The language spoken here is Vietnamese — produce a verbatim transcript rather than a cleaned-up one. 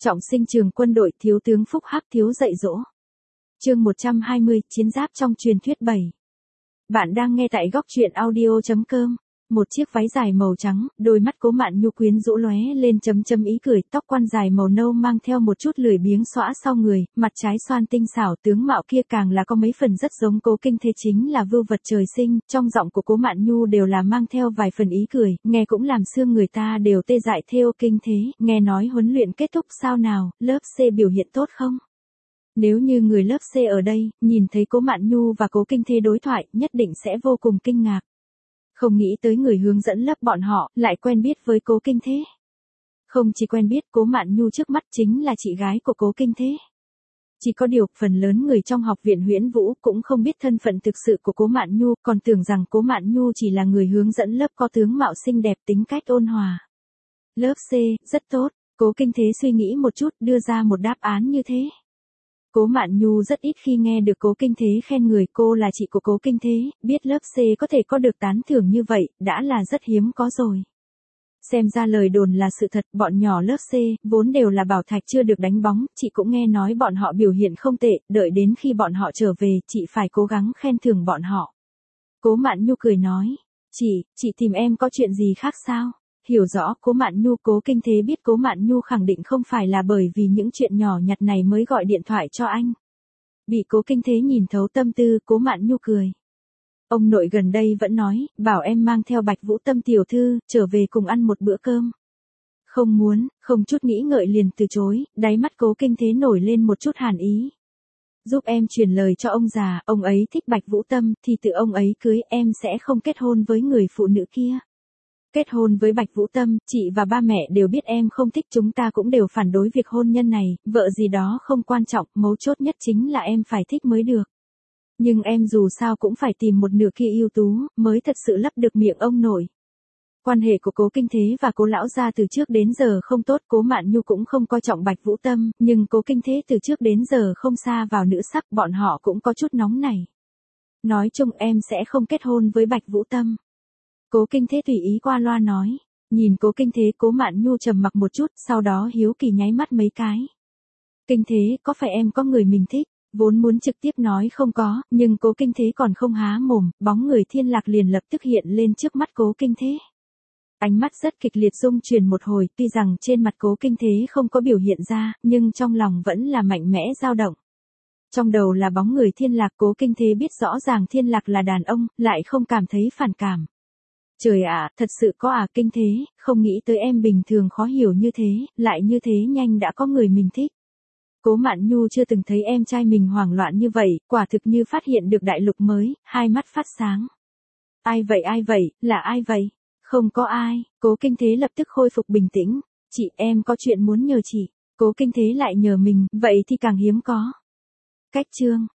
Trọng sinh trường quân đội, thiếu tướng Phúc Hắc thiếu dạy dỗ. Chương một trăm hai mươi, chiến giáp trong truyền thuyết bảy. Bạn đang nghe tại góc truyện audio chấm com. Một chiếc váy dài màu trắng, đôi mắt Cố Mạn Nhu quyến rũ lóe lên chấm chấm ý cười, tóc quan dài màu nâu mang theo một chút lười biếng xõa sau người, mặt trái xoan tinh xảo, tướng mạo kia càng là có mấy phần rất giống Cố Kinh Thế, chính là vưu vật trời sinh. Trong giọng của Cố Mạn Nhu đều là mang theo vài phần ý cười, nghe cũng làm xương người ta đều tê dại theo. Kinh Thế, nghe nói huấn luyện kết thúc sao nào, lớp C biểu hiện tốt không? Nếu như người lớp C ở đây, nhìn thấy Cố Mạn Nhu và Cố Kinh Thế đối thoại, nhất định sẽ vô cùng kinh ngạc. Không nghĩ tới người hướng dẫn lớp bọn họ, lại quen biết với Cố Kinh Thế. Không chỉ quen biết, Cố Mạn Nhu trước mắt chính là chị gái của Cố Kinh Thế. Chỉ có điều, phần lớn người trong học viện Huyễn Vũ cũng không biết thân phận thực sự của Cố Mạn Nhu, còn tưởng rằng Cố Mạn Nhu chỉ là người hướng dẫn lớp có tướng mạo xinh đẹp, tính cách ôn hòa. Lớp C, rất tốt. Cố Kinh Thế suy nghĩ một chút, đưa ra một đáp án như thế. Cố Mạn Nhu rất ít khi nghe được Cố Kinh Thế khen người, cô là chị của Cố Kinh Thế, biết lớp C có thể có được tán thưởng như vậy, đã là rất hiếm có rồi. Xem ra lời đồn là sự thật, bọn nhỏ lớp C, vốn đều là bảo thạch chưa được đánh bóng, chị cũng nghe nói bọn họ biểu hiện không tệ, đợi đến khi bọn họ trở về, chị phải cố gắng khen thưởng bọn họ. Cố Mạn Nhu cười nói, chị, chị tìm em có chuyện gì khác sao? Hiểu rõ Cố Mạn Nhu, Cố Kinh Thế biết Cố Mạn Nhu khẳng định không phải là bởi vì những chuyện nhỏ nhặt này mới gọi điện thoại cho anh. Bị Cố Kinh Thế nhìn thấu tâm tư, Cố Mạn Nhu cười. Ông nội gần đây vẫn nói, bảo em mang theo Bạch Vũ Tâm tiểu thư, trở về cùng ăn một bữa cơm. Không muốn, không chút nghĩ ngợi liền từ chối, đáy mắt Cố Kinh Thế nổi lên một chút hàn ý. Giúp em truyền lời cho ông già, ông ấy thích Bạch Vũ Tâm, thì tự ông ấy cưới, em sẽ không kết hôn với người phụ nữ kia. Kết hôn với Bạch Vũ Tâm, chị và ba mẹ đều biết em không thích, chúng ta cũng đều phản đối việc hôn nhân này, vợ gì đó không quan trọng, mấu chốt nhất chính là em phải thích mới được. Nhưng em dù sao cũng phải tìm một nửa kia ưu tú, mới thật sự lấp được miệng ông nội. Quan hệ của Cố Kinh Thế và Cố lão gia từ trước đến giờ không tốt, Cố Mạn Nhu cũng không coi trọng Bạch Vũ Tâm, nhưng Cố Kinh Thế từ trước đến giờ không xa vào nữ sắc, bọn họ cũng có chút nóng này. Nói chung em sẽ không kết hôn với Bạch Vũ Tâm. Cố Kinh Thế tùy ý qua loa nói. Nhìn Cố Kinh Thế, Cố Mạn Nhu trầm mặc một chút, sau đó hiếu kỳ nháy mắt mấy cái. Kinh Thế, có phải em có người mình thích? Vốn muốn trực tiếp nói không có, nhưng Cố Kinh Thế còn không há mồm, bóng người Thiên Lạc liền lập tức hiện lên trước mắt Cố Kinh Thế. Ánh mắt rất kịch liệt rung chuyển một hồi, tuy rằng trên mặt Cố Kinh Thế không có biểu hiện ra, nhưng trong lòng vẫn là mạnh mẽ dao động. Trong đầu là bóng người Thiên Lạc, Cố Kinh Thế biết rõ ràng Thiên Lạc là đàn ông, lại không cảm thấy phản cảm. Trời ạ, thật sự có à, Kinh Thế, không nghĩ tới em bình thường khó hiểu như thế, lại như thế nhanh đã có người mình thích. Cố Mạn Nhu chưa từng thấy em trai mình hoảng loạn như vậy, quả thực như phát hiện được đại lục mới, hai mắt phát sáng. Ai vậy ai vậy, là ai vậy? Không có ai, Cố Kinh Thế lập tức khôi phục bình tĩnh. Chị, em có chuyện muốn nhờ chị. Cố Kinh Thế lại nhờ mình, vậy thì càng hiếm có. Cách chương,